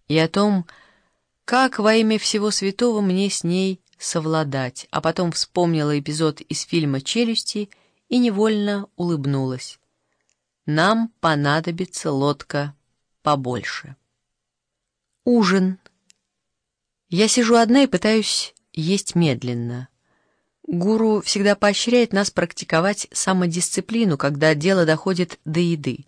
и о том, как во имя всего святого мне с ней совладать, а потом вспомнила эпизод из фильма «Челюсти» и невольно улыбнулась. Нам понадобится лодка побольше. Ужин. Я сижу одна и пытаюсь есть медленно. Гуру всегда поощряет нас практиковать самодисциплину, когда дело доходит до еды.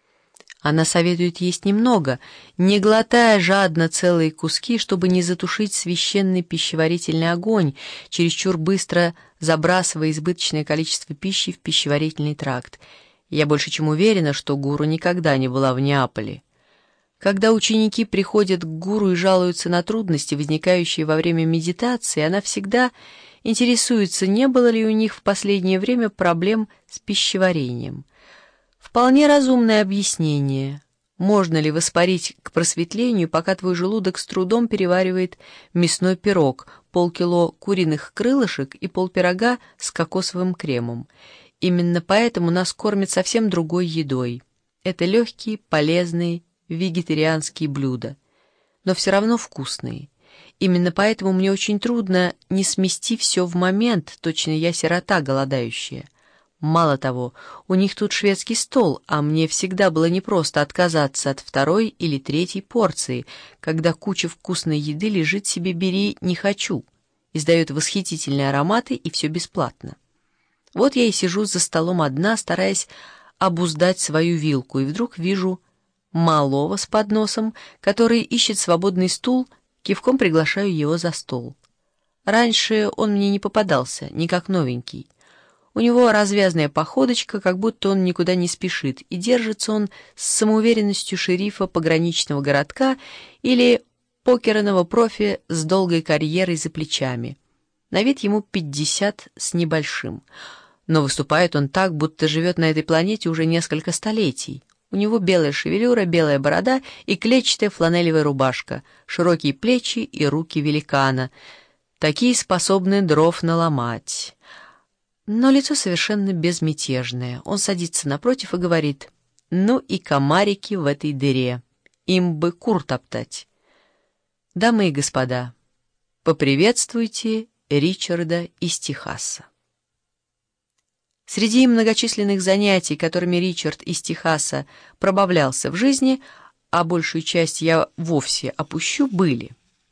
Она советует есть немного, не глотая жадно целые куски, чтобы не затушить священный пищеварительный огонь, чересчур быстро забрасывая избыточное количество пищи в пищеварительный тракт. Я больше чем уверена, что гуру никогда не была в Неаполе. Когда ученики приходят к гуру и жалуются на трудности, возникающие во время медитации, она всегда интересуется, не было ли у них в последнее время проблем с пищеварением. Вполне разумное объяснение. Можно ли воспарить к просветлению, пока твой желудок с трудом переваривает мясной пирог, полкило куриных крылышек и полпирога с кокосовым кремом? Именно поэтому нас кормят совсем другой едой. Это легкие, полезные, вегетарианские блюда, но все равно вкусные. Именно поэтому мне очень трудно не смести все в момент, точно я сирота голодающая. Мало того, у них тут шведский стол, а мне всегда было непросто отказаться от второй или третьей порции, когда куча вкусной еды лежит себе «бери, не хочу», издает восхитительные ароматы и все бесплатно. Вот я и сижу за столом одна, стараясь обуздать свою вилку, и вдруг вижу малого с подносом, который ищет свободный стул, кивком приглашаю его за стол. Раньше он мне не попадался, не как новенький. У него развязная походочка, как будто он никуда не спешит, и держится он с самоуверенностью шерифа пограничного городка или покерного профи с долгой карьерой за плечами. На вид ему 50 с небольшим, но выступает он так, будто живет на этой планете уже несколько столетий. У него белая шевелюра, белая борода и клетчатая фланелевая рубашка, широкие плечи и руки великана. Такие способны дров наломать. Но лицо совершенно безмятежное. Он садится напротив и говорит: «Ну и комарики в этой дыре. Им бы кур топтать». Дамы и господа, поприветствуйте Ричарда из Техаса. Среди многочисленных занятий, которыми Ричард из Техаса пробавлялся в жизни, а большую часть я вовсе опущу, были: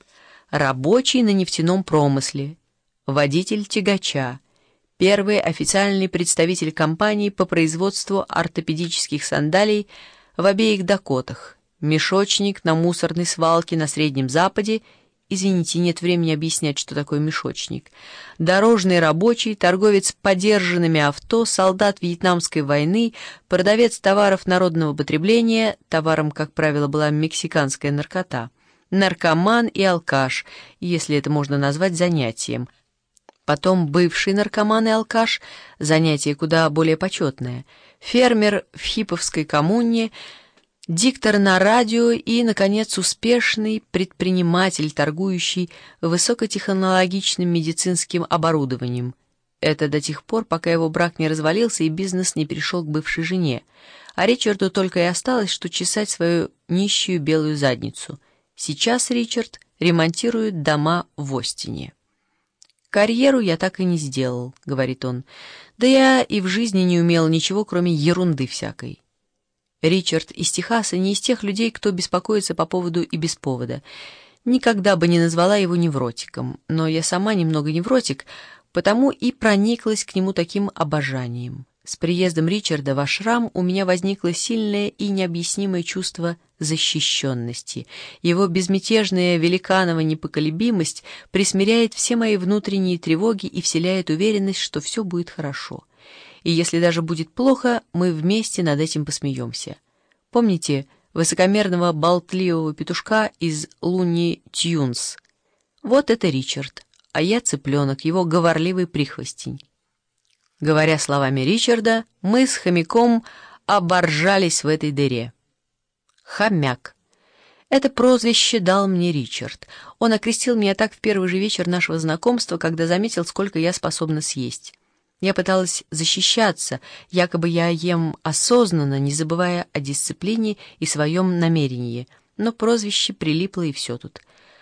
рабочий на нефтяном промысле, водитель тягача, первый официальный представитель компании по производству ортопедических сандалий в обеих Дакотах, мешочник на мусорной свалке на Среднем Западе. Извините, нет времени объяснять, что такое мешочник. Дорожный рабочий, торговец подержанными авто, солдат Вьетнамской войны, продавец товаров народного потребления, товаром, как правило, была мексиканская наркота, наркоман и алкаш, если это можно назвать занятием. Потом бывший наркоман и алкаш, занятие куда более почетное, фермер в хиповской коммуне, диктор на радио и, наконец, успешный предприниматель, торгующий высокотехнологичным медицинским оборудованием. Это до тех пор, пока его брак не развалился и бизнес не перешел к бывшей жене. А Ричарду только и осталось, что чесать свою нищую белую задницу. Сейчас Ричард ремонтирует дома в Остине. «Карьеру я так и не сделал», — говорит он. «Да я и в жизни не умел ничего, кроме ерунды всякой». Ричард из Техаса не из тех людей, кто беспокоится по поводу и без повода. Никогда бы не назвала его невротиком, но я сама немного невротик, потому и прониклась к нему таким обожанием. С приездом Ричарда в ашрам у меня возникло сильное и необъяснимое чувство защищенности. Его безмятежная великанова непоколебимость присмиряет все мои внутренние тревоги и вселяет уверенность, что все будет хорошо. И если даже будет плохо, мы вместе над этим посмеемся. Помните высокомерного болтливого петушка из Луни Тюнс? Вот это Ричард, а я цыпленок, его говорливый прихвостень. Говоря словами Ричарда, мы с хомяком оборжались в этой дыре. Хомяк. Это прозвище дал мне Ричард. Он окрестил меня так в первый же вечер нашего знакомства, когда заметил, сколько я способна съесть. Я пыталась защищаться, якобы я ем осознанно, не забывая о дисциплине и своем намерении. но прозвище прилипло и все тут.